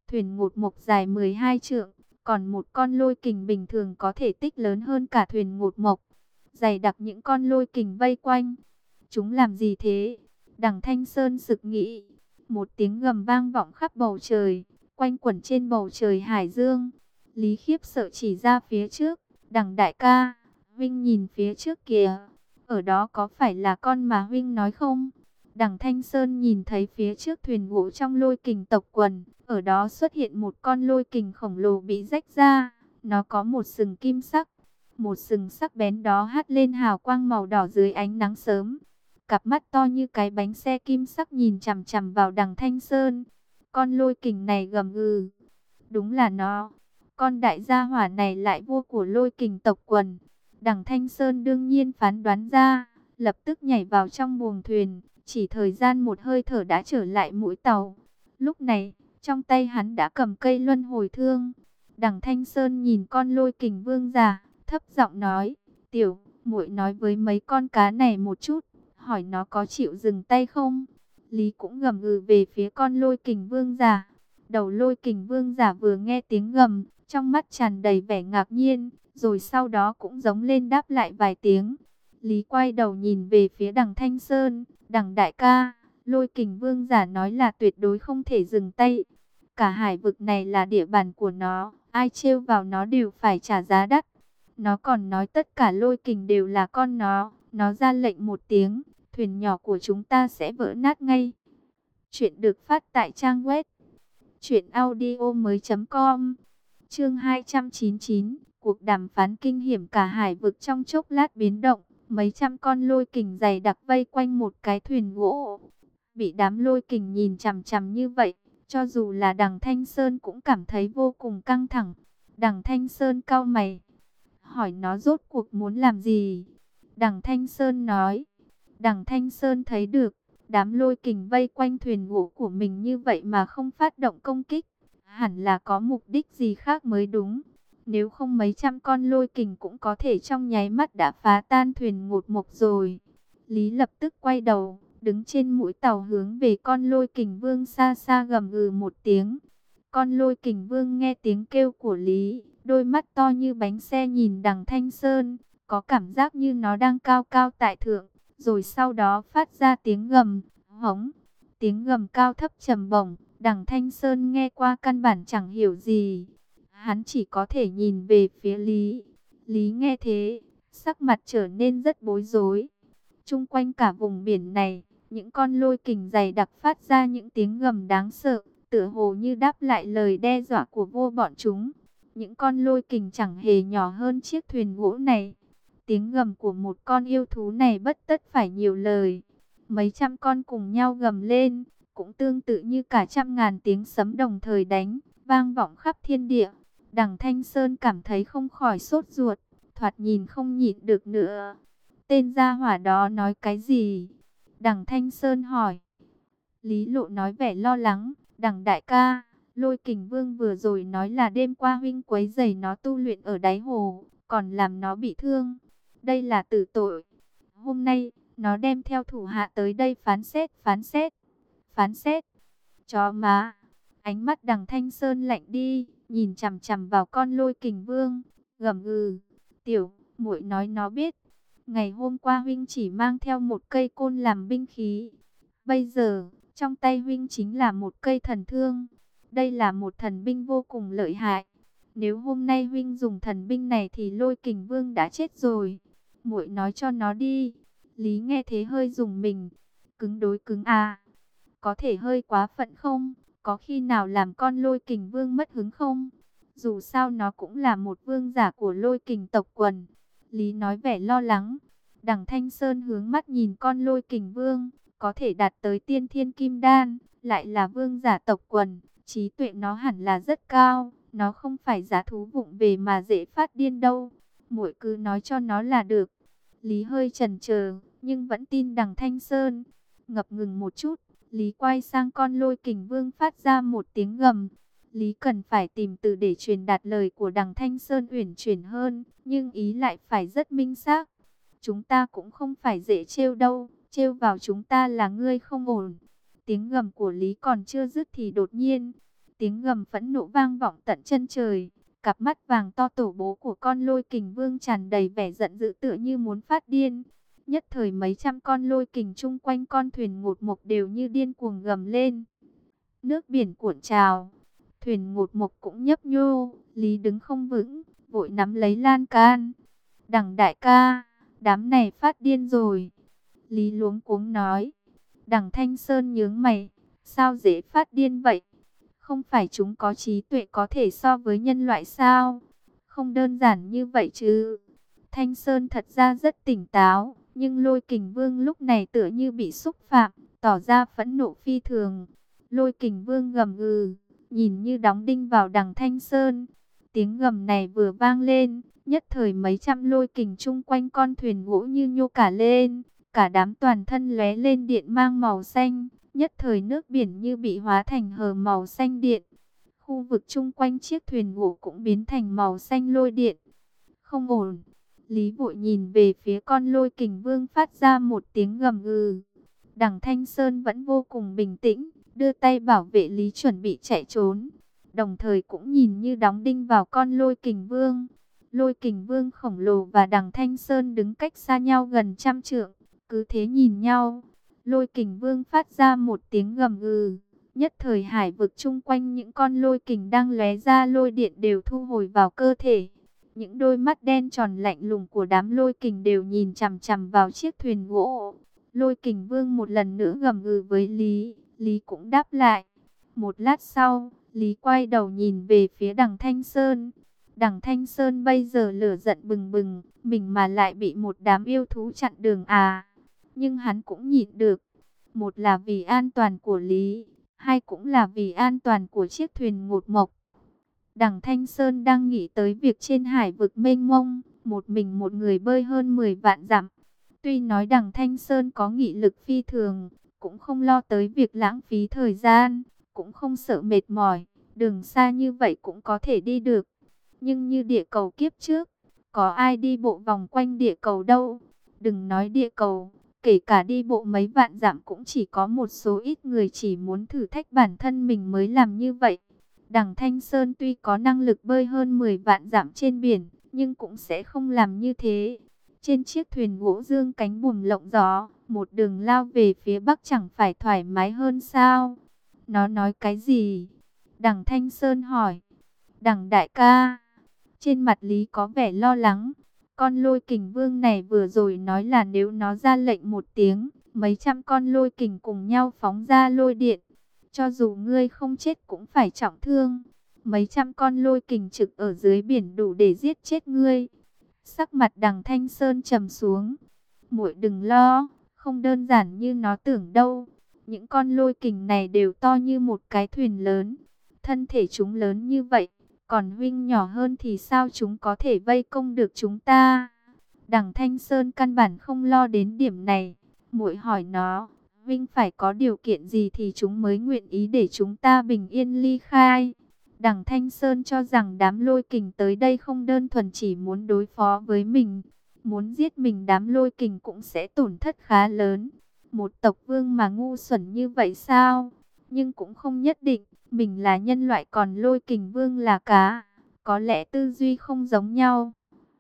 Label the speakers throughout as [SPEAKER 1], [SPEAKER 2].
[SPEAKER 1] Thuyền ngột mộc dài 12 trượng, còn một con lôi kình bình thường có thể tích lớn hơn cả thuyền ngột mộc. Dày đặc những con lôi kình vây quanh. Chúng làm gì thế? Đằng Thanh Sơn sực nghĩ. Một tiếng gầm vang vọng khắp bầu trời, quanh quẩn trên bầu trời hải dương. Lý khiếp sợ chỉ ra phía trước. Đằng đại ca, Vinh nhìn phía trước kìa. Ở đó có phải là con mà Vinh nói không? Đằng Thanh Sơn nhìn thấy phía trước thuyền gỗ trong lôi kình tộc quần. Ở đó xuất hiện một con lôi kình khổng lồ bị rách ra. Nó có một sừng kim sắc. Một sừng sắc bén đó hắt lên hào quang màu đỏ dưới ánh nắng sớm. Cặp mắt to như cái bánh xe kim sắc nhìn chằm chằm vào đằng Thanh Sơn. Con lôi kình này gầm gừ. Đúng là nó. Con đại gia hỏa này lại vua của lôi kình tộc quần. Đằng Thanh Sơn đương nhiên phán đoán ra. Lập tức nhảy vào trong buồng thuyền. Chỉ thời gian một hơi thở đã trở lại mũi tàu. Lúc này, trong tay hắn đã cầm cây luân hồi thương. Đằng Thanh Sơn nhìn con lôi kình vương giả, thấp giọng nói, tiểu, muội nói với mấy con cá này một chút, hỏi nó có chịu dừng tay không. Lý cũng gầm gừ về phía con lôi kình vương giả. Đầu lôi kình vương giả vừa nghe tiếng gầm, trong mắt tràn đầy vẻ ngạc nhiên, rồi sau đó cũng giống lên đáp lại vài tiếng. Lý quay đầu nhìn về phía đằng Thanh Sơn, đằng đại ca, lôi kình vương giả nói là tuyệt đối không thể dừng tay. Cả hải vực này là địa bàn của nó, ai trêu vào nó đều phải trả giá đắt. Nó còn nói tất cả lôi kình đều là con nó ra lệnh một tiếng, thuyền nhỏ của chúng ta sẽ vỡ nát ngay. Chuyện được phát tại trang web truyệnaudiomoi.com. Chương 299, cuộc đàm phán kinh hiểm, cả hải vực trong chốc lát biến động, mấy trăm con lôi kình dày đặc vây quanh một cái thuyền gỗ. Bị đám lôi kình nhìn chằm chằm như vậy, cho dù là đằng Thanh Sơn cũng cảm thấy vô cùng căng thẳng. Đằng Thanh Sơn cau mày, hỏi nó rốt cuộc muốn làm gì. Đằng Thanh Sơn nói, đằng Thanh Sơn thấy được, đám lôi kình vây quanh thuyền gỗ của mình như vậy mà không phát động công kích, hẳn là có mục đích gì khác mới đúng. Nếu không mấy trăm con lôi kình cũng có thể trong nháy mắt đã phá tan thuyền ngột mộc rồi. Lý lập tức quay đầu, đứng trên mũi tàu hướng về con lôi kình vương xa xa gầm gừ một tiếng. Con lôi kình vương nghe tiếng kêu của Lý, đôi mắt to như bánh xe nhìn đằng Thanh Sơn, có cảm giác như nó đang cao cao tại thượng, rồi sau đó phát ra tiếng gầm, hống. Tiếng gầm cao thấp trầm bổng, đằng Thanh Sơn nghe qua căn bản chẳng hiểu gì. Hắn chỉ có thể nhìn về phía Lý. Lý nghe thế, sắc mặt trở nên rất bối rối. Chung quanh cả vùng biển này, những con lôi kình dày đặc phát ra những tiếng gầm đáng sợ, tựa hồ như đáp lại lời đe dọa của vua bọn chúng. Những con lôi kình chẳng hề nhỏ hơn chiếc thuyền gỗ này. Tiếng gầm của một con yêu thú này bất tất phải nhiều lời. Mấy trăm con cùng nhau gầm lên, cũng tương tự như cả trăm ngàn tiếng sấm đồng thời đánh, vang vọng khắp thiên địa. Đằng Thanh Sơn cảm thấy không khỏi sốt ruột, thoạt nhìn không nhịn được nữa. Tên gia hỏa đó nói cái gì? Đằng Thanh Sơn hỏi. Lý Lộ nói vẻ lo lắng, đằng đại ca, lôi kình vương vừa rồi nói là đêm qua huynh quấy rầy nó tu luyện ở đáy hồ, còn làm nó bị thương. Đây là tử tội. Hôm nay, nó đem theo thủ hạ tới đây phán xét, phán xét. Chó má. Ánh mắt đằng Thanh Sơn lạnh đi, nhìn chằm chằm vào con lôi kình vương, gầm gừ. Tiểu, muội nói nó biết. Ngày hôm qua huynh chỉ mang theo một cây côn làm binh khí. Bây giờ, trong tay huynh chính là một cây thần thương. Đây là một thần binh vô cùng lợi hại. Nếu hôm nay huynh dùng thần binh này thì lôi kình vương đã chết rồi. Muội nói cho nó đi. Lý nghe thế hơi rùng mình. Cứng đối cứng à. Có thể hơi quá phận không? Có khi nào làm con lôi kình vương mất hứng không? Dù sao nó cũng là một vương giả của lôi kình tộc quần. Lý nói vẻ lo lắng. Đằng Thanh Sơn hướng mắt nhìn con lôi kình vương, có thể đạt tới tiên thiên kim đan, lại là vương giả tộc quần, trí tuệ nó hẳn là rất cao, nó không phải giá thú vụng về mà dễ phát điên đâu. Muội cứ nói cho nó là được. Lý hơi chần chờ, nhưng vẫn tin đằng Thanh Sơn. Ngập ngừng một chút, Lý quay sang con lôi kình vương phát ra một tiếng gầm. Lý cần phải tìm từ để truyền đạt lời của đằng Thanh Sơn uyển chuyển hơn, nhưng ý lại phải rất minh xác. Chúng ta cũng không phải dễ trêu đâu, trêu vào chúng ta là ngươi không ổn. Tiếng gầm của Lý còn chưa dứt thì đột nhiên, tiếng gầm phẫn nộ vang vọng tận chân trời. Cặp mắt vàng to tổ bố của con lôi kình vương tràn đầy vẻ giận dữ tựa như muốn phát điên. Nhất thời mấy trăm con lôi kình chung quanh con thuyền ngột mộc đều như điên cuồng gầm lên. Nước biển cuộn trào, thuyền ngột mộc cũng nhấp nhô, Lý đứng không vững, vội nắm lấy lan can. Đằng đại ca, đám này phát điên rồi. Lý luống cuống nói. Đằng Thanh Sơn nhướng mày, sao dễ phát điên vậy? Không phải chúng có trí tuệ có thể so với nhân loại sao? Không đơn giản như vậy chứ. Thanh Sơn thật ra rất tỉnh táo, nhưng Lôi Kình Vương lúc này tựa như bị xúc phạm, tỏ ra phẫn nộ phi thường. Lôi Kình Vương gầm gừ, nhìn như đóng đinh vào đằng Thanh Sơn. Tiếng gầm này vừa vang lên, nhất thời mấy trăm lôi kình chung quanh con thuyền gỗ như nhô cả lên, cả đám toàn thân lóe lên điện mang màu xanh, nhất thời nước biển như bị hóa thành hờ màu xanh điện. Khu vực chung quanh chiếc thuyền gỗ cũng biến thành màu xanh lôi điện. Không ổn. Lý vội nhìn về phía con lôi kình vương phát ra một tiếng gầm gừ. Đằng Thanh Sơn vẫn vô cùng bình tĩnh, đưa tay bảo vệ Lý chuẩn bị chạy trốn. Đồng thời cũng nhìn như đóng đinh vào con lôi kình vương. Lôi kình vương khổng lồ và đằng Thanh Sơn đứng cách xa nhau gần trăm trượng, cứ thế nhìn nhau. Lôi kình vương phát ra một tiếng gầm gừ. Nhất thời hải vực chung quanh những con lôi kình đang lóe ra lôi điện đều thu hồi vào cơ thể. Những đôi mắt đen tròn lạnh lùng của đám lôi kình đều nhìn chằm chằm vào chiếc thuyền gỗ. Lôi kình vương một lần nữa gầm gừ với Lý, Lý cũng đáp lại. Một lát sau, Lý quay đầu nhìn về phía đằng Thanh Sơn. Đằng Thanh Sơn bây giờ lửa giận bừng bừng, mình mà lại bị một đám yêu thú chặn đường à. Nhưng hắn cũng nhịn được. Một là vì an toàn của Lý, hai cũng là vì an toàn của chiếc thuyền ngột mộc. Đằng Thanh Sơn đang nghĩ tới việc trên hải vực mênh mông, một mình một người bơi hơn 10 vạn dặm. Tuy nói đằng Thanh Sơn có nghị lực phi thường, cũng không lo tới việc lãng phí thời gian, cũng không sợ mệt mỏi, đường xa như vậy cũng có thể đi được. Nhưng như địa cầu kiếp trước, có ai đi bộ vòng quanh địa cầu đâu. Đừng nói địa cầu, kể cả đi bộ mấy vạn dặm cũng chỉ có một số ít người chỉ muốn thử thách bản thân mình mới làm như vậy. Đằng Thanh Sơn tuy có năng lực bơi hơn 10 vạn dặm trên biển, nhưng cũng sẽ không làm như thế. Trên chiếc thuyền gỗ dương cánh buồm lộng gió, một đường lao về phía bắc chẳng phải thoải mái hơn sao? Nó nói cái gì? Đằng Thanh Sơn hỏi. Đằng đại ca, trên mặt Lý có vẻ lo lắng. Con lôi kình vương này vừa rồi nói là nếu nó ra lệnh một tiếng, mấy trăm con lôi kình cùng nhau phóng ra lôi điện. Cho dù ngươi không chết cũng phải trọng thương. Mấy trăm con lôi kình trực ở dưới biển đủ để giết chết ngươi. Sắc mặt đằng Thanh Sơn trầm xuống. Muội đừng lo, không đơn giản như nó tưởng đâu. Những con lôi kình này đều to như một cái thuyền lớn. Thân thể chúng lớn như vậy, còn huynh nhỏ hơn thì sao chúng có thể vây công được chúng ta? Đằng Thanh Sơn căn bản không lo đến điểm này. Muội hỏi nó, huynh phải có điều kiện gì thì chúng mới nguyện ý để chúng ta bình yên ly khai. Đằng Thanh Sơn cho rằng đám lôi kình tới đây không đơn thuần chỉ muốn đối phó với mình. Muốn giết mình đám lôi kình cũng sẽ tổn thất khá lớn. Một tộc vương mà ngu xuẩn như vậy sao? Nhưng cũng không nhất định, mình là nhân loại còn lôi kình vương là cá. Có lẽ tư duy không giống nhau.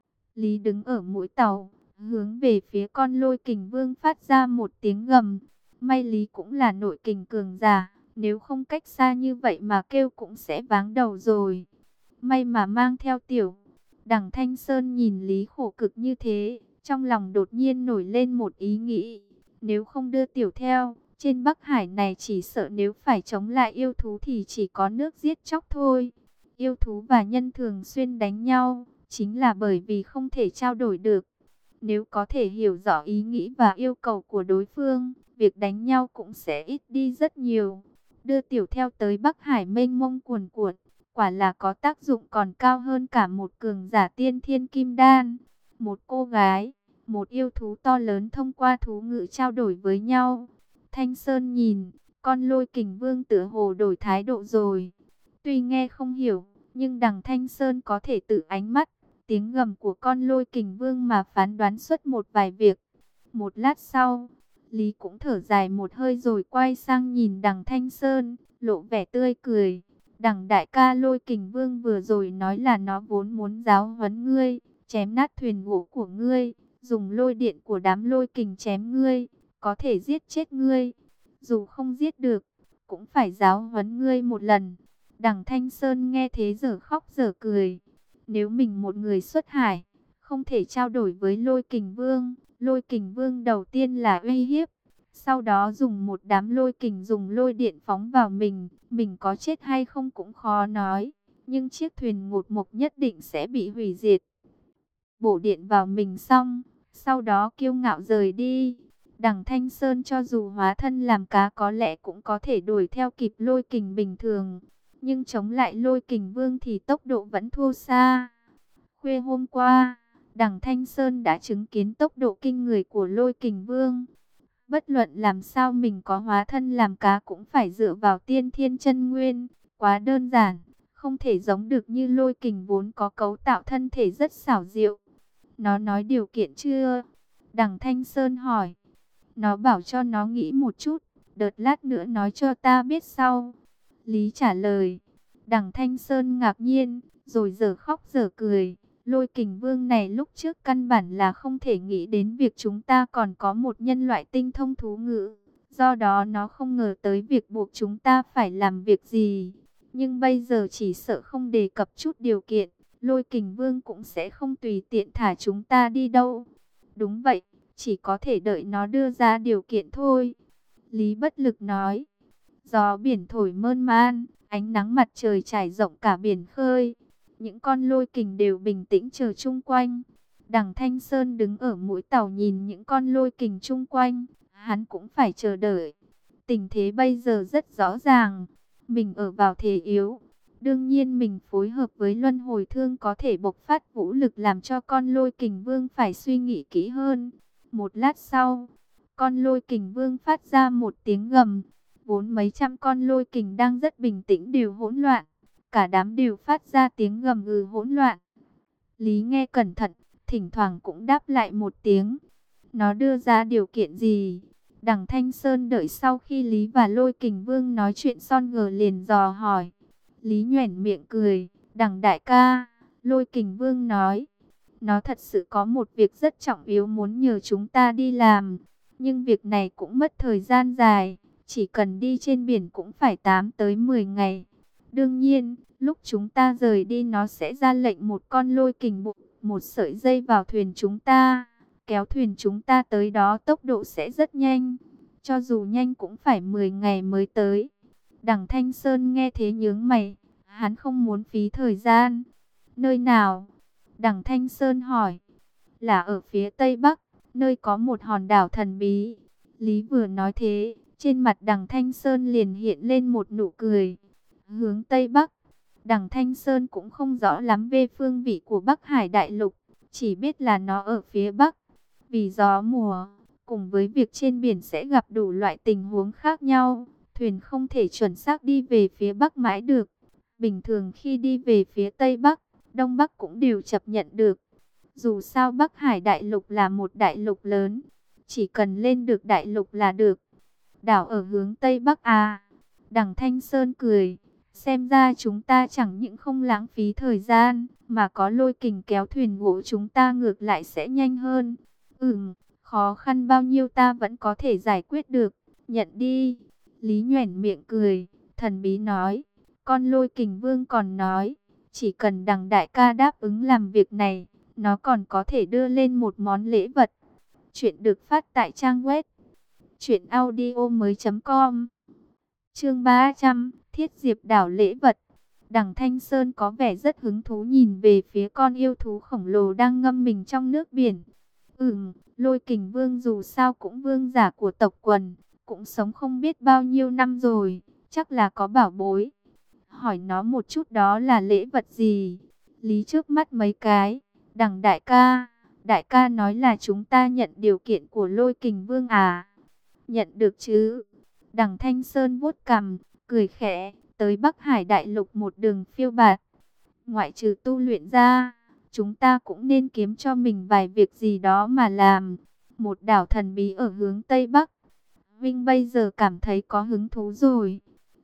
[SPEAKER 1] Lý đứng ở mũi tàu, hướng về phía con lôi kình vương phát ra một tiếng gầm. May Lý cũng là nội kình cường giả, nếu không cách xa như vậy mà kêu cũng sẽ váng đầu rồi. May mà mang theo tiểu. Đằng Thanh Sơn nhìn Lý khổ cực như thế, trong lòng đột nhiên nổi lên một ý nghĩ. Nếu không đưa tiểu theo, trên Bắc Hải này chỉ sợ nếu phải chống lại yêu thú thì chỉ có nước giết chóc thôi. Yêu thú và nhân thường xuyên đánh nhau, chính là bởi vì không thể trao đổi được. Nếu có thể hiểu rõ ý nghĩ và yêu cầu của đối phương, việc đánh nhau cũng sẽ ít đi rất nhiều. Đưa tiểu theo tới Bắc Hải mênh mông cuồn cuộn, quả là có tác dụng còn cao hơn cả một cường giả tiên thiên kim đan. Một cô gái, một yêu thú to lớn thông qua thú ngữ trao đổi với nhau. Thanh Sơn nhìn, con lôi kình vương tựa hồ đổi thái độ rồi. Tuy nghe không hiểu, nhưng đằng Thanh Sơn có thể tự ánh mắt, tiếng gầm của con lôi kình vương mà phán đoán xuất một vài việc. Một lát sau, Lý cũng thở dài một hơi rồi quay sang nhìn đằng Thanh Sơn, lộ vẻ tươi cười. Đằng đại ca Lôi Kình Vương vừa rồi nói là nó vốn muốn giáo huấn ngươi, chém nát thuyền gỗ của ngươi, dùng lôi điện của đám lôi kình chém ngươi, có thể giết chết ngươi. Dù không giết được, cũng phải giáo huấn ngươi một lần. Đằng Thanh Sơn nghe thế giờ khóc giờ cười. Nếu mình một người xuất hải, không thể trao đổi với Lôi Kình Vương. Lôi Kình Vương đầu tiên là uy hiếp, sau đó dùng một đám lôi kình dùng lôi điện phóng vào mình có chết hay không cũng khó nói. Nhưng chiếc thuyền ngột mục nhất định sẽ bị hủy diệt. Bổ điện vào mình xong, sau đó kiêu ngạo rời đi. Đằng Thanh Sơn cho dù hóa thân làm cá có lẽ cũng có thể đuổi theo kịp lôi kình bình thường. Nhưng chống lại lôi kình vương thì tốc độ vẫn thua xa. Khuya hôm qua, đằng Thanh Sơn đã chứng kiến tốc độ kinh người của lôi kình vương. Bất luận làm sao mình có hóa thân làm cá cũng phải dựa vào tiên thiên chân nguyên. Quá đơn giản, không thể giống được như lôi kình vốn có cấu tạo thân thể rất xảo diệu. Nó nói điều kiện chưa? Đằng Thanh Sơn hỏi. Nó bảo cho nó nghĩ một chút, đợt lát nữa nói cho ta biết sau. Lý trả lời. Đằng Thanh Sơn ngạc nhiên, rồi giờ khóc giờ cười. Lôi kình vương này lúc trước căn bản là không thể nghĩ đến việc chúng ta còn có một nhân loại tinh thông thú ngữ. Do đó nó không ngờ tới việc buộc chúng ta phải làm việc gì. Nhưng bây giờ chỉ sợ không đề cập chút điều kiện, Lôi Kình Vương cũng sẽ không tùy tiện thả chúng ta đi đâu. Đúng vậy, chỉ có thể đợi nó đưa ra điều kiện thôi. Lý Bất Lực nói. Gió biển thổi mơn man, ánh nắng mặt trời trải rộng cả biển khơi. Những con lôi kình đều bình tĩnh chờ chung quanh. Đằng Thanh Sơn đứng ở mũi tàu nhìn những con lôi kình chung quanh. Hắn cũng phải chờ đợi. Tình thế bây giờ rất rõ ràng. Mình ở vào thế yếu. Đương nhiên mình phối hợp với Luân Hồi Thương có thể bộc phát vũ lực làm cho con lôi kình vương phải suy nghĩ kỹ hơn. Một lát sau, con lôi kình vương phát ra một tiếng gầm. Vốn mấy trăm con lôi kình đang rất bình tĩnh đều hỗn loạn. Cả đám đều phát ra tiếng gầm gừ hỗn loạn. Lý nghe cẩn thận, thỉnh thoảng cũng đáp lại một tiếng. Nó đưa ra điều kiện gì? Đằng Thanh Sơn đợi sau khi Lý và Lôi Kình Vương nói chuyện son gờ liền dò hỏi. Lý nhoẻn miệng cười. Đằng đại ca, Lôi Kình Vương nói. Nó thật sự có một việc rất trọng yếu muốn nhờ chúng ta đi làm. Nhưng việc này cũng mất thời gian dài. Chỉ cần đi trên biển cũng phải 8 tới 10 ngày. Đương nhiên, lúc chúng ta rời đi nó sẽ ra lệnh một con lôi kình buộc một sợi dây vào thuyền chúng ta. Kéo thuyền chúng ta tới đó tốc độ sẽ rất nhanh. Cho dù nhanh cũng phải 10 ngày mới tới. Đằng Thanh Sơn nghe thế nhướng mày. Hắn không muốn phí thời gian. Nơi nào? Đằng Thanh Sơn hỏi. Là ở phía Tây Bắc, nơi có một hòn đảo thần bí. Lý vừa nói thế, trên mặt đằng Thanh Sơn liền hiện lên một nụ cười. Hướng Tây Bắc, đằng Thanh Sơn cũng không rõ lắm về phương vị của Bắc Hải Đại Lục. Chỉ biết là nó ở phía Bắc. Vì gió mùa, cùng với việc trên biển sẽ gặp đủ loại tình huống khác nhau. Thuyền không thể chuẩn xác đi về phía Bắc mãi được. Bình thường khi đi về phía Tây Bắc, Đông Bắc cũng đều chấp nhận được. Dù sao Bắc Hải Đại Lục là một đại lục lớn. Chỉ cần lên được đại lục là được. Đảo ở hướng Tây Bắc à? Đằng Thanh Sơn cười. Xem ra chúng ta chẳng những không lãng phí thời gian, mà có lôi kình kéo thuyền gỗ chúng ta ngược lại sẽ nhanh hơn. Khó khăn bao nhiêu ta vẫn có thể giải quyết được. Nhận đi. Lý nhoẻn miệng cười, thần bí nói. Con lôi kình vương còn nói, chỉ cần đằng đại ca đáp ứng làm việc này, nó còn có thể đưa lên một món lễ vật. Chuyện được phát tại trang web truyệnaudiomoi.com. Chương 300, Thiết Diệp đảo lễ vật. Đằng Thanh Sơn có vẻ rất hứng thú nhìn về phía con yêu thú khổng lồ đang ngâm mình trong nước biển. Lôi kình vương dù sao cũng vương giả của tộc quần, cũng sống không biết bao nhiêu năm rồi, chắc là có bảo bối. Hỏi nó một chút đó là lễ vật gì? Lý trước mắt mấy cái. Đằng đại ca nói là chúng ta nhận điều kiện của lôi kình vương à? Nhận được chứ? Đằng Thanh Sơn vuốt cằm, cười khẽ, tới Bắc Hải Đại Lục một đường phiêu bạt. Ngoại trừ tu luyện ra, chúng ta cũng nên kiếm cho mình vài việc gì đó mà làm. Một đảo thần bí ở hướng Tây Bắc. Vinh bây giờ cảm thấy có hứng thú rồi.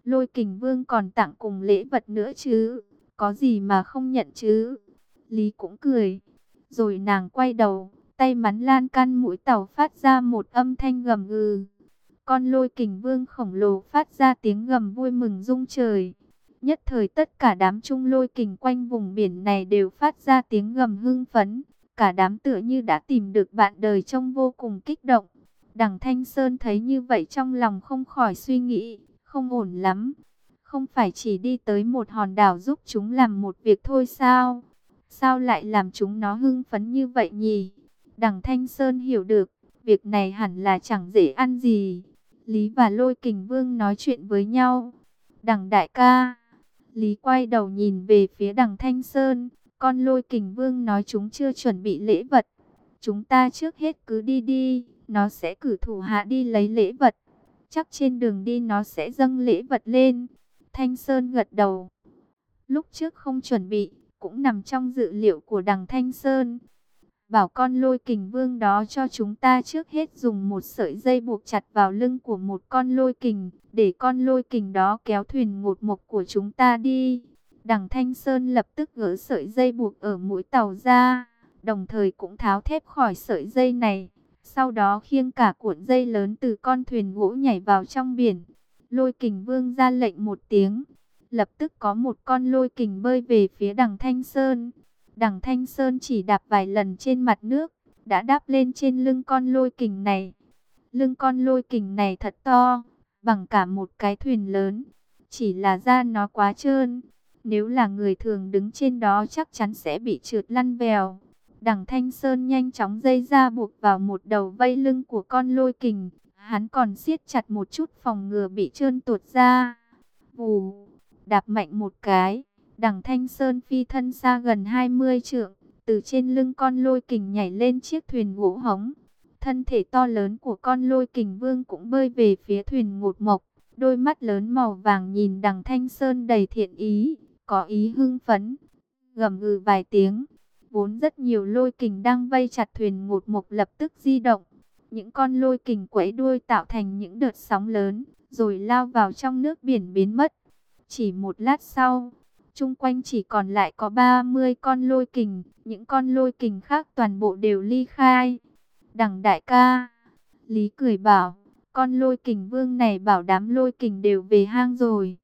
[SPEAKER 1] Lôi Kình Vương còn tặng cùng lễ vật nữa chứ, có gì mà không nhận chứ. Lý cũng cười. Rồi nàng quay đầu, tay mắn lan can mũi tàu phát ra một âm thanh gầm gừ. Con Lôi Kình Vương khổng lồ phát ra tiếng gầm vui mừng rung trời. Nhất thời tất cả đám trung lôi kình quanh vùng biển này đều phát ra tiếng gầm hưng phấn. Cả đám tựa như đã tìm được bạn đời, trông vô cùng kích động. Đằng Thanh Sơn thấy như vậy trong lòng không khỏi suy nghĩ, không ổn lắm. Không phải chỉ đi tới một hòn đảo giúp chúng làm một việc thôi sao? Sao lại làm chúng nó hưng phấn như vậy nhỉ? Đằng Thanh Sơn hiểu được, việc này hẳn là chẳng dễ ăn gì. Lý và Lôi Kình Vương nói chuyện với nhau. Đằng đại ca. Lý quay đầu nhìn về phía đằng Thanh Sơn. Con Lôi Kình Vương nói chúng chưa chuẩn bị lễ vật. Chúng ta trước hết cứ đi đi. Nó sẽ cử thủ hạ đi lấy lễ vật. Chắc trên đường đi nó sẽ dâng lễ vật lên. Thanh Sơn gật đầu. Lúc trước không chuẩn bị, cũng nằm trong dự liệu của đằng Thanh Sơn. Bảo con Lôi Kình Vương đó cho chúng ta trước hết dùng một sợi dây buộc chặt vào lưng của một con lôi kình, để con lôi kình đó kéo thuyền ngột mộc của chúng ta đi. Đằng Thanh Sơn lập tức gỡ sợi dây buộc ở mũi tàu ra, đồng thời cũng tháo thép khỏi sợi dây này. Sau đó khiêng cả cuộn dây lớn từ con thuyền gỗ nhảy vào trong biển. Lôi Kình Vương ra lệnh một tiếng, lập tức có một con lôi kình bơi về phía đằng Thanh Sơn. Đằng Thanh Sơn chỉ đạp vài lần trên mặt nước, đã đáp lên trên lưng con lôi kình này. Lưng con lôi kình này thật to, bằng cả một cái thuyền lớn. Chỉ là da nó quá trơn, nếu là người thường đứng trên đó chắc chắn sẽ bị trượt lăn vèo. Đằng Thanh Sơn nhanh chóng dây ra buộc vào một đầu vây lưng của con lôi kình. Hắn còn siết chặt một chút phòng ngừa bị trơn tuột ra. Vù, đạp mạnh một cái. Đằng Thanh Sơn phi thân xa gần 20 trượng, từ trên lưng con lôi kình nhảy lên chiếc thuyền gỗ hống. Thân thể to lớn của con lôi kình vương cũng bơi về phía thuyền ngột mộc. Đôi mắt lớn màu vàng nhìn đằng Thanh Sơn đầy thiện ý, có ý hưng phấn. Gầm gừ vài tiếng, vốn rất nhiều lôi kình đang vây chặt thuyền ngột mộc lập tức di động. Những con lôi kình quẫy đuôi tạo thành những đợt sóng lớn, rồi lao vào trong nước biển biến mất. Chỉ một lát sau, chung quanh chỉ còn lại có 30 con lôi kình, những con lôi kình khác toàn bộ đều ly khai. Đằng đại ca, Lý cười bảo, con lôi kình vương này bảo đám lôi kình đều về hang rồi.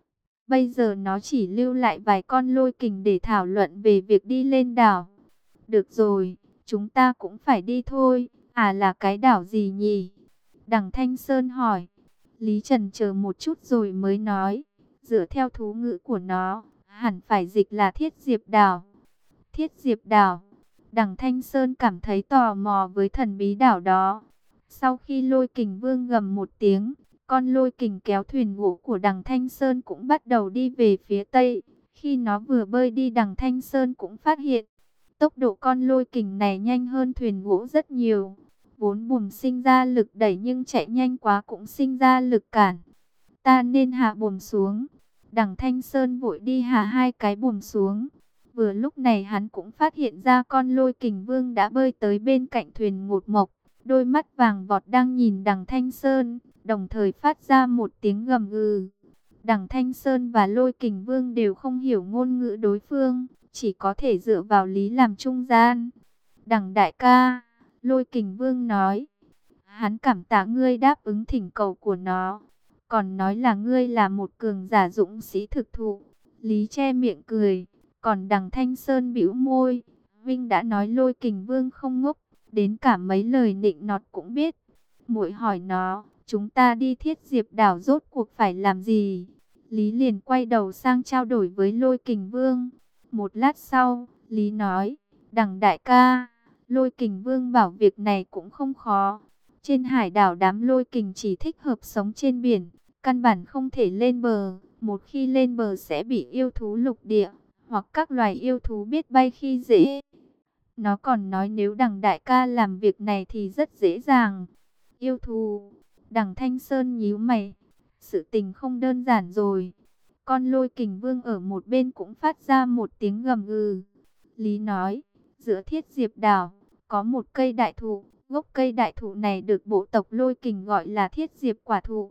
[SPEAKER 1] Bây giờ nó chỉ lưu lại vài con lôi kình để thảo luận về việc đi lên đảo. Được rồi, chúng ta cũng phải đi thôi. À, là cái đảo gì nhỉ? Đằng Thanh Sơn hỏi. Lý chần chờ một chút rồi mới nói, dựa theo thú ngữ của nó, hẳn phải dịch là Thiết Diệp Đảo. Thiết Diệp Đảo. Đằng Thanh Sơn cảm thấy tò mò với thần bí đảo đó. Sau khi Lôi Kình Vương gầm một tiếng, con lôi kình kéo thuyền gỗ của đằng Thanh Sơn cũng bắt đầu đi về phía tây. Khi nó vừa bơi đi, đằng Thanh Sơn cũng phát hiện tốc độ con lôi kình này nhanh hơn thuyền gỗ rất nhiều. Vốn buồm sinh ra lực đẩy nhưng chạy nhanh quá cũng sinh ra lực cản. Ta nên hạ buồm xuống. Đằng Thanh Sơn vội đi hạ hai cái buồm xuống. Vừa lúc này hắn cũng phát hiện ra con lôi kình vương đã bơi tới bên cạnh thuyền ngột mộc. Đôi mắt vàng vọt đang nhìn đằng Thanh Sơn, đồng thời phát ra một tiếng gầm gừ. Đằng Thanh Sơn và Lôi Kình Vương đều không hiểu ngôn ngữ đối phương, chỉ có thể dựa vào Lý làm trung gian. Đằng đại ca, Lôi Kình Vương nói, hắn cảm tạ ngươi đáp ứng thỉnh cầu của nó, còn nói là ngươi là một cường giả dũng sĩ thực thụ. Lý che miệng cười, còn đằng Thanh Sơn bĩu môi, Vinh đã nói Lôi Kình Vương không ngốc, đến cả mấy lời nịnh nọt cũng biết. Muội hỏi nó, chúng ta đi Thiết Diệp Đảo rốt cuộc phải làm gì? Lý liền quay đầu sang trao đổi với Lôi Kình Vương. Một lát sau, Lý nói, đằng đại ca, Lôi Kình Vương bảo việc này cũng không khó. Trên hải đảo đám lôi kình chỉ thích hợp sống trên biển, căn bản không thể lên bờ. Một khi lên bờ sẽ bị yêu thú lục địa, hoặc các loài yêu thú biết bay khi dễ. Nó còn nói nếu đằng đại ca làm việc này thì rất dễ dàng. Yêu thú, đằng Thanh Sơn nhíu mày, sự tình không đơn giản rồi. Con lôi kình vương ở một bên cũng phát ra một tiếng gầm gừ. Lý nói, giữa Thiết Diệp Đảo, có một cây đại thụ. Gốc cây đại thụ này được bộ tộc lôi kình gọi là Thiết Diệp quả thụ.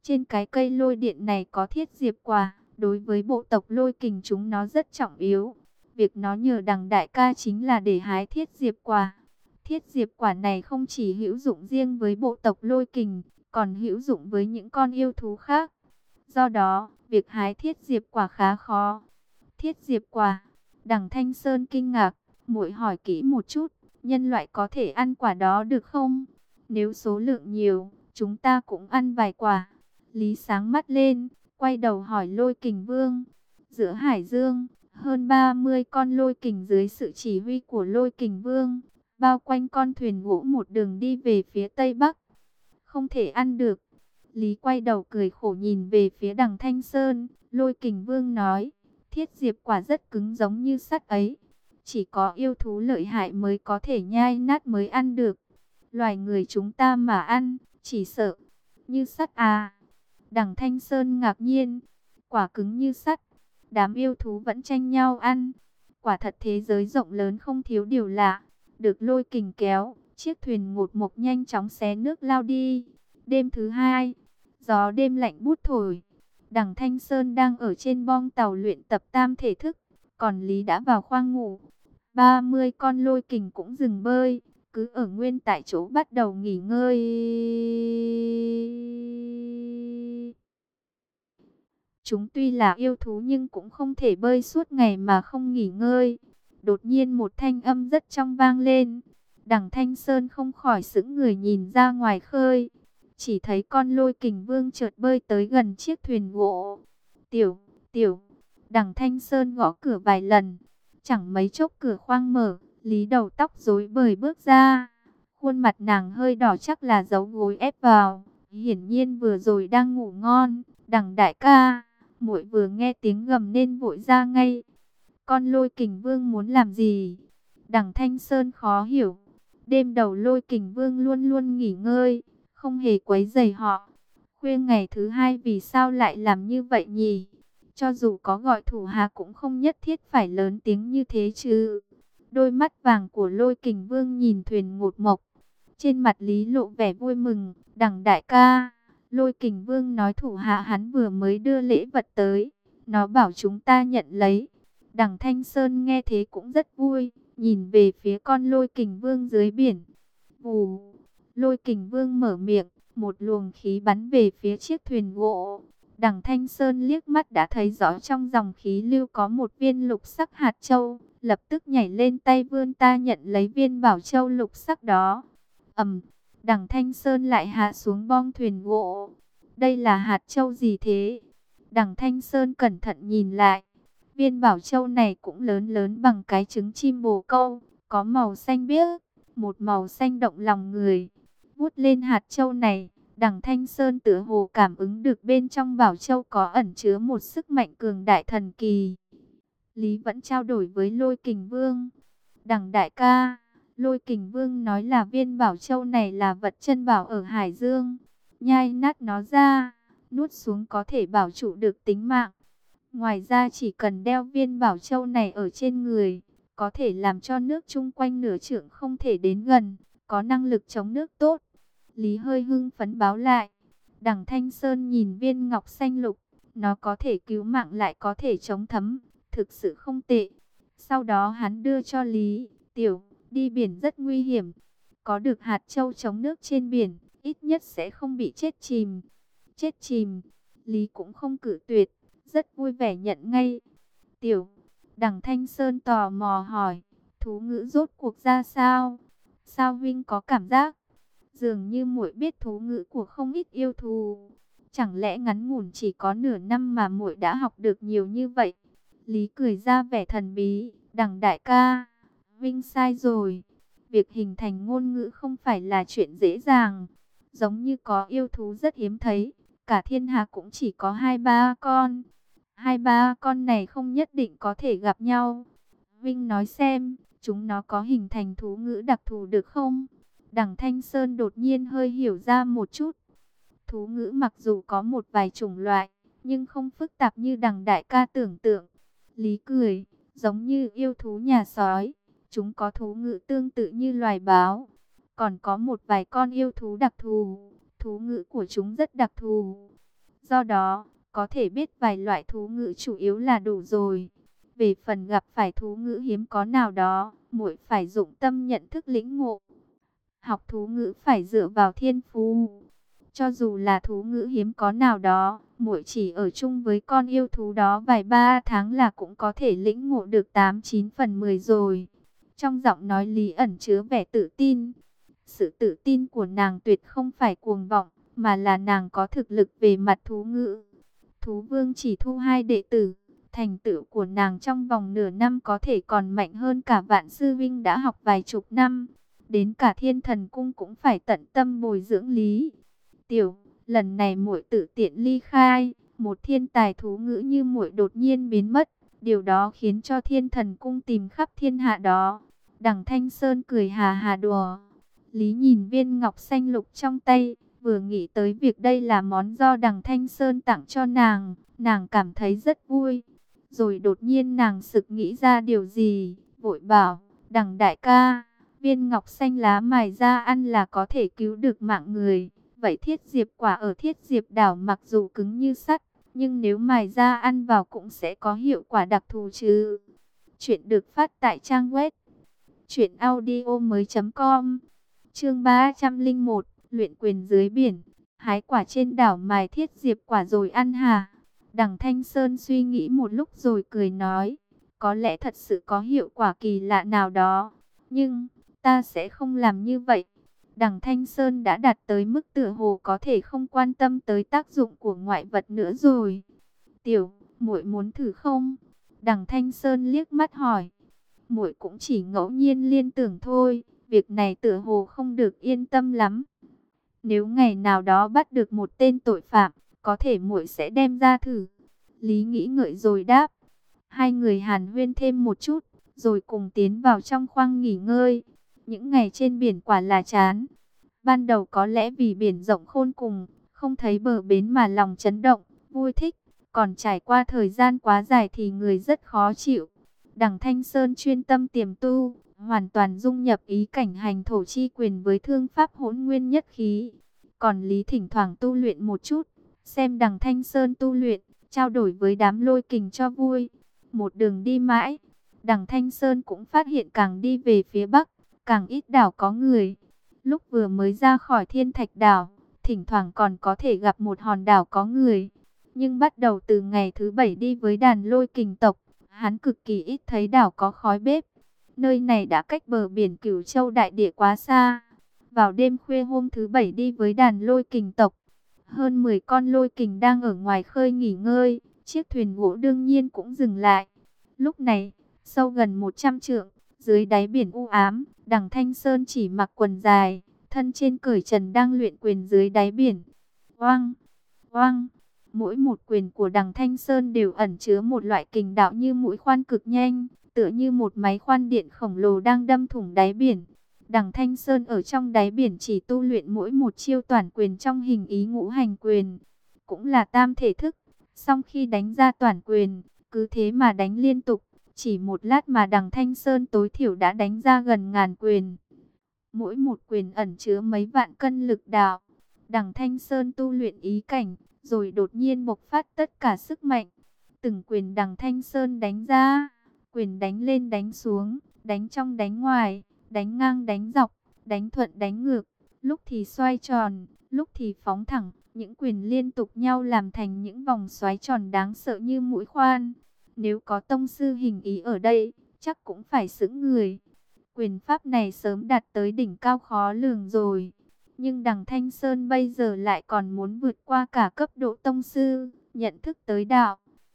[SPEAKER 1] Trên cái cây lôi điện này có thiết diệp quả, đối với bộ tộc lôi kình chúng nó rất trọng yếu. Việc nó nhờ đằng đại ca chính là để hái thiết diệp quả. Thiết diệp quả này không chỉ hữu dụng riêng với bộ tộc lôi kình, còn hữu dụng với những con yêu thú khác. Do đó, việc hái thiết diệp quả khá khó. Thiết diệp quả, đằng Thanh Sơn kinh ngạc, muội hỏi kỹ một chút, nhân loại có thể ăn quả đó được không? Nếu số lượng nhiều, chúng ta cũng ăn vài quả. Lý sáng mắt lên, quay đầu hỏi Lôi Kình Vương. Giữa hải dương, hơn 30 con lôi kình dưới sự chỉ huy của Lôi Kình Vương, bao quanh con thuyền gỗ một đường đi về phía tây bắc. Không thể ăn được. Lý quay đầu cười khổ nhìn về phía đằng Thanh Sơn. Lôi Kình Vương nói, thiết diệp quả rất cứng giống như sắt ấy. Chỉ có yêu thú lợi hại mới có thể nhai nát mới ăn được. Loài người chúng ta mà ăn, chỉ sợ như sắt à. Đằng Thanh Sơn ngạc nhiên, quả cứng như sắt, đám yêu thú vẫn tranh nhau ăn. Quả thật thế giới rộng lớn không thiếu điều lạ. Được lôi kình kéo, chiếc thuyền ngột mộc nhanh chóng xé nước lao đi. Đêm thứ hai, gió đêm lạnh buốt thổi. Đằng Thanh Sơn đang ở trên bong tàu luyện tập tam thể thức, còn Lý đã vào khoang ngủ. 30 con lôi kình cũng dừng bơi, cứ ở nguyên tại chỗ bắt đầu nghỉ ngơi. Chúng tuy là yêu thú nhưng cũng không thể bơi suốt ngày mà không nghỉ ngơi. Đột nhiên một thanh âm rất trong vang lên. Đằng Thanh Sơn không khỏi sững người nhìn ra ngoài khơi. Chỉ thấy con lôi kình vương chợt bơi tới gần chiếc thuyền gỗ. Tiểu, đằng Thanh Sơn gõ cửa vài lần. Chẳng mấy chốc cửa khoang mở, Lý đầu tóc rối bời bước ra. Khuôn mặt nàng hơi đỏ chắc là giấu gối ép vào. Hiển nhiên vừa rồi đang ngủ ngon. Đằng đại ca, muội vừa nghe tiếng gầm nên vội ra ngay. Con lôi kình vương muốn làm gì? Đằng Thanh Sơn khó hiểu. Đêm đầu lôi kình vương luôn luôn nghỉ ngơi, không hề quấy rầy họ. Khuya ngày thứ hai vì sao lại làm như vậy nhỉ? Cho dù có gọi thủ hạ cũng không nhất thiết phải lớn tiếng như thế chứ. Đôi mắt vàng của lôi kình vương nhìn thuyền ngột mộc. Trên mặt Lý lộ vẻ vui mừng. Đằng đại ca, lôi kình vương nói thủ hạ hắn vừa mới đưa lễ vật tới. Nó bảo chúng ta nhận lấy. Đằng Thanh Sơn nghe thế cũng rất vui. Nhìn về phía con lôi kình vương dưới biển. Vù, lôi kình vương mở miệng. Một luồng khí bắn về phía chiếc thuyền gỗ. Đằng Thanh Sơn liếc mắt đã thấy rõ trong dòng khí lưu có một viên lục sắc hạt châu. Lập tức nhảy lên tay vươn ta nhận lấy viên bảo châu lục sắc đó. Đằng Thanh Sơn lại hạ xuống bong thuyền gỗ. Đây là hạt châu gì thế? Đằng Thanh Sơn cẩn thận nhìn lại. Viên bảo châu này cũng lớn lớn bằng cái trứng chim bồ câu. Có màu xanh biếc, một màu xanh động lòng người. Vuốt lên hạt châu này, đằng Thanh Sơn tựa hồ cảm ứng được bên trong bảo châu có ẩn chứa một sức mạnh cường đại thần kỳ. Lý vẫn trao đổi với Lôi Kình Vương. Đằng đại ca, Lôi Kình Vương nói là viên bảo châu này là vật chân bảo ở Hải Dương. Nhai nát nó ra, nuốt xuống có thể bảo trụ được tính mạng. Ngoài ra chỉ cần đeo viên bảo châu này ở trên người, có thể làm cho nước chung quanh nửa trượng không thể đến gần, có năng lực chống nước tốt. Lý hơi hưng phấn báo lại. Đằng Thanh Sơn nhìn viên ngọc xanh lục, nó có thể cứu mạng lại có thể chống thấm, thực sự không tệ. Sau đó hắn đưa cho Lý, tiểu, đi biển rất nguy hiểm. Có được hạt châu chống nước trên biển, ít nhất sẽ không bị chết chìm. Chết chìm, Lý cũng không cự tuyệt, rất vui vẻ nhận ngay. Tiểu, đằng Thanh Sơn tò mò hỏi, thú ngữ rốt cuộc ra sao? Sao Vinh có cảm giác dường như muội biết thú ngữ của không ít yêu thú. Chẳng lẽ ngắn ngủn chỉ có nửa năm mà muội đã học được nhiều như vậy? Lý cười ra vẻ thần bí. Đằng đại ca, Vinh sai rồi. Việc hình thành ngôn ngữ không phải là chuyện dễ dàng. Giống như có yêu thú rất hiếm thấy, cả thiên hạ cũng chỉ có 2-3 con. 2-3 con này không nhất định có thể gặp nhau. Vinh nói xem, chúng nó có hình thành thú ngữ đặc thù được không? Đằng Thanh Sơn đột nhiên hơi hiểu ra một chút. Thú ngữ mặc dù có một vài chủng loại, nhưng không phức tạp như đằng đại ca tưởng tượng. Lý cười, giống như yêu thú nhà sói, chúng có thú ngữ tương tự như loài báo. Còn có một vài con yêu thú đặc thù, thú ngữ của chúng rất đặc thù. Do đó, có thể biết vài loại thú ngữ chủ yếu là đủ rồi. Về phần gặp phải thú ngữ hiếm có nào đó, muội phải dụng tâm nhận thức lĩnh ngộ. Học thú ngữ phải dựa vào thiên phú. Cho dù là thú ngữ hiếm có nào đó, muội chỉ ở chung với con yêu thú đó vài ba tháng là cũng có thể lĩnh ngộ được 8-9 phần 10 rồi. Trong giọng nói Lý ẩn chứa vẻ tự tin. Sự tự tin của nàng tuyệt không phải cuồng vọng, mà là nàng có thực lực về mặt thú ngữ. Thú vương chỉ thu 2 đệ tử. Thành tựu của nàng trong vòng nửa năm có thể còn mạnh hơn cả vạn sư vinh đã học vài chục năm. Đến cả thiên thần cung cũng phải tận tâm bồi dưỡng Lý Tiểu. Lần này muội tự tiện ly khai, một thiên tài thú ngữ như muội đột nhiên biến mất. Điều đó khiến cho thiên thần cung tìm khắp thiên hạ đó. Đằng Thanh Sơn cười hà hà đùa. Lý nhìn viên ngọc xanh lục trong tay, vừa nghĩ tới việc đây là món do đằng Thanh Sơn tặng cho nàng, nàng cảm thấy rất vui. Rồi đột nhiên nàng sực nghĩ ra điều gì, vội bảo, đằng đại ca, viên ngọc xanh lá mài ra ăn là có thể cứu được mạng người. Vậy thiết diệp quả ở thiết diệp đảo mặc dù cứng như sắt, nhưng nếu mài ra ăn vào cũng sẽ có hiệu quả đặc thù chứ. Chuyện được phát tại trang web truyệnaudiomoi.com. Chương 301, luyện quyền dưới biển. Hái quả trên đảo mài thiết diệp quả rồi ăn hả? Đằng Thanh Sơn suy nghĩ một lúc rồi cười nói, có lẽ thật sự có hiệu quả kỳ lạ nào đó, nhưng ta sẽ không làm như vậy. Đằng Thanh Sơn đã đạt tới mức tựa hồ có thể không quan tâm tới tác dụng của ngoại vật nữa rồi. Tiểu, muội muốn thử không? Đằng Thanh Sơn liếc mắt hỏi. Muội cũng chỉ ngẫu nhiên liên tưởng thôi, việc này tựa hồ không được yên tâm lắm. Nếu ngày nào đó bắt được một tên tội phạm, có thể muội sẽ đem ra thử. Lý nghĩ ngợi rồi đáp. Hai người hàn huyên thêm một chút, rồi cùng tiến vào trong khoang nghỉ ngơi. Những ngày trên biển quả là chán. Ban đầu có lẽ vì biển rộng khôn cùng, không thấy bờ bến mà lòng chấn động, vui thích. Còn trải qua thời gian quá dài thì người rất khó chịu. Đằng Thanh Sơn chuyên tâm tiềm tu, hoàn toàn dung nhập ý cảnh hành thổ chi quyền với thương pháp hỗn nguyên nhất khí. Còn Lý thỉnh thoảng tu luyện một chút, xem đằng Thanh Sơn tu luyện, trao đổi với đám lôi kình cho vui. Một đường đi mãi, đằng Thanh Sơn cũng phát hiện càng đi về phía bắc, càng ít đảo có người. Lúc vừa mới ra khỏi Thiên Thạch đảo, thỉnh thoảng còn có thể gặp một hòn đảo có người. Nhưng bắt đầu từ ngày thứ 7 đi với đàn lôi kình tộc, hắn cực kỳ ít thấy đảo có khói bếp. Nơi này đã cách bờ biển Cửu Châu đại địa quá xa. Vào đêm khuya hôm thứ 7 đi với đàn lôi kình tộc, hơn 10 con lôi kình đang ở ngoài khơi nghỉ ngơi, chiếc thuyền gỗ đương nhiên cũng dừng lại. Lúc này, sâu gần 100 trượng, dưới đáy biển u ám, đằng Thanh Sơn chỉ mặc quần dài, thân trên cởi trần đang luyện quyền dưới đáy biển. Oang, oang, mỗi một quyền của đằng Thanh Sơn đều ẩn chứa một loại kình đạo như mũi khoan cực nhanh, tựa như một máy khoan điện khổng lồ đang đâm thủng đáy biển. Đằng Thanh Sơn ở trong đáy biển chỉ tu luyện mỗi một chiêu toản quyền trong hình ý ngũ hành quyền, cũng là tam thể thức. Sau khi đánh ra toản quyền, cứ thế mà đánh liên tục, chỉ một lát mà đằng Thanh Sơn tối thiểu đã đánh ra gần ngàn quyền. Mỗi một quyền ẩn chứa mấy vạn cân lực đạo. Đằng Thanh Sơn tu luyện ý cảnh, rồi đột nhiên bộc phát tất cả sức mạnh. Từng quyền đằng Thanh Sơn đánh ra, quyền đánh lên đánh xuống, đánh trong đánh ngoài, đánh ngang đánh dọc, đánh thuận đánh ngược, lúc thì xoay tròn, lúc thì phóng thẳng, những quyền liên tục nhau làm thành những vòng xoáy tròn đáng sợ như mũi khoan. Nếu có tông sư hình ý ở đây, chắc cũng phải sững người. Quyền pháp này sớm đạt tới đỉnh cao khó lường rồi, nhưng đằng Thanh Sơn bây giờ lại còn muốn vượt qua cả cấp độ tông sư, nhận thức tới đạo.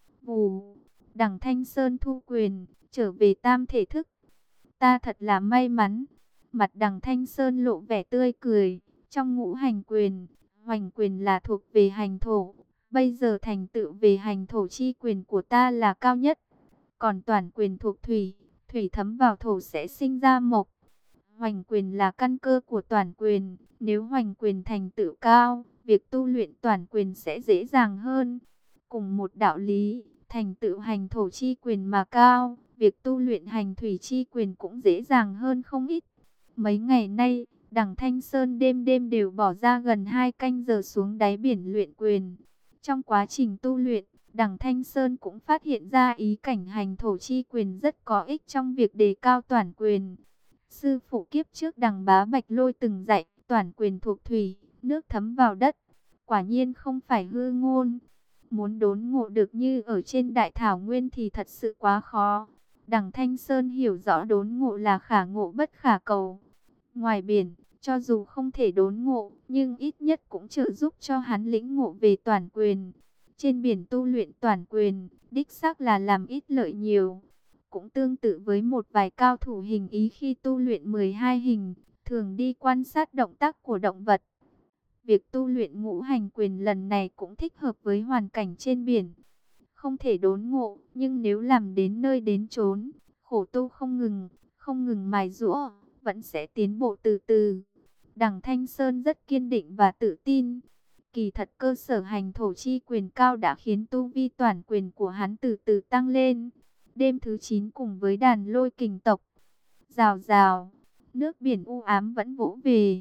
[SPEAKER 1] Vù, đằng Thanh Sơn thu quyền, trở về tam thể thức. Ta thật là may mắn. Mặt đằng Thanh Sơn lộ vẻ tươi cười. Trong ngũ hành quyền, hoành quyền là thuộc về hành thổ. Bây giờ thành tựu về hành thổ chi quyền của ta là cao nhất. Còn toản quyền thuộc thủy, thủy thấm vào thổ sẽ sinh ra mộc. Hoành quyền là căn cơ của toản quyền. Nếu hoành quyền thành tựu cao, việc tu luyện toản quyền sẽ dễ dàng hơn. Cùng một đạo lý, thành tựu hành thổ chi quyền mà cao, việc tu luyện hành thủy chi quyền cũng dễ dàng hơn không ít. Mấy ngày nay, đằng Thanh Sơn đêm đêm đều bỏ ra gần 2 canh giờ xuống đáy biển luyện quyền. Trong quá trình tu luyện, Đằng Thanh Sơn cũng phát hiện ra ý cảnh hành thổ chi quyền rất có ích trong việc đề cao toản quyền. Sư phụ kiếp trước Đằng Bá Bạch Lôi từng dạy, toản quyền thuộc thủy, nước thấm vào đất. Quả nhiên không phải hư ngôn. Muốn đốn ngộ được như ở trên đại thảo nguyên thì thật sự quá khó. Đằng Thanh Sơn hiểu rõ đốn ngộ là khả ngộ bất khả cầu. Ngoài biển, cho dù không thể đốn ngộ, nhưng ít nhất cũng trợ giúp cho hắn lĩnh ngộ về toản quyền. Trên biển tu luyện toản quyền, đích xác là làm ít lợi nhiều. Cũng tương tự với một vài cao thủ hình ý khi tu luyện 12 hình, thường đi quan sát động tác của động vật. Việc tu luyện ngũ hành quyền lần này cũng thích hợp với hoàn cảnh trên biển. Không thể đốn ngộ, nhưng nếu làm đến nơi đến chốn, khổ tu không ngừng mài giũa, vẫn sẽ tiến bộ từ từ. Đằng Thanh Sơn rất kiên định và tự tin. Kỳ thật cơ sở hành thổ chi quyền cao đã khiến tu vi toản quyền của hắn từ từ tăng lên. Đêm thứ 9 cùng với đàn lôi kình tộc, rào rào, nước biển u ám vẫn vỗ về.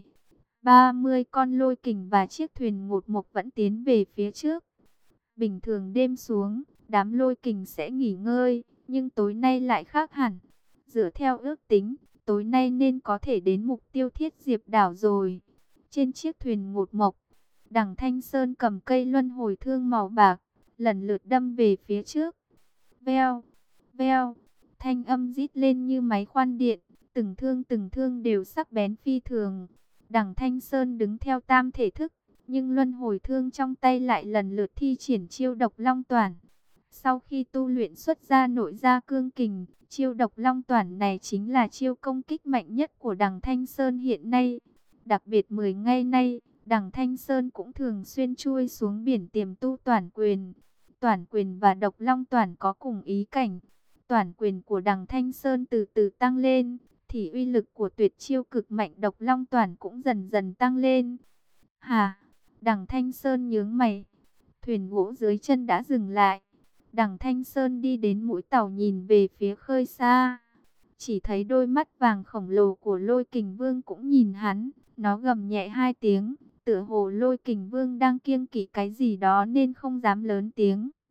[SPEAKER 1] 30 con lôi kình và chiếc thuyền ngột mộc vẫn tiến về phía trước. Bình thường đêm xuống, đám lôi kình sẽ nghỉ ngơi, nhưng tối nay lại khác hẳn. Dựa theo ước tính, tối nay nên có thể đến mục tiêu Thiết Diệp đảo rồi. Trên chiếc thuyền ngột mộc, Đằng Thanh Sơn cầm cây luân hồi thương màu bạc, lần lượt đâm về phía trước. Veo, veo, thanh âm rít lên như máy khoan điện, từng thương đều sắc bén phi thường. Đằng Thanh Sơn đứng theo tam thể thức, nhưng luân hồi thương trong tay lại lần lượt thi triển chiêu độc long toản. Sau khi tu luyện xuất ra nội gia cương kình, chiêu độc long toản này chính là chiêu công kích mạnh nhất của Đằng Thanh Sơn hiện nay. Đặc biệt 10 ngày nay, Đằng Thanh Sơn cũng thường xuyên chui xuống biển tiềm tu toản quyền. Toản quyền và độc long toản có cùng ý cảnh. Toản quyền của Đằng Thanh Sơn từ từ tăng lên, thì uy lực của tuyệt chiêu cực mạnh độc long toản cũng dần dần tăng lên. Hà, Đằng Thanh Sơn nhướng mày. Thuyền gỗ dưới chân đã dừng lại. Đằng Thanh Sơn đi đến mũi tàu nhìn về phía khơi xa. Chỉ thấy đôi mắt vàng khổng lồ của Lôi Kình Vương cũng nhìn hắn. Nó gầm nhẹ 2 tiếng, tựa hồ Lôi Kình Vương đang kiêng kỵ cái gì đó nên không dám lớn tiếng.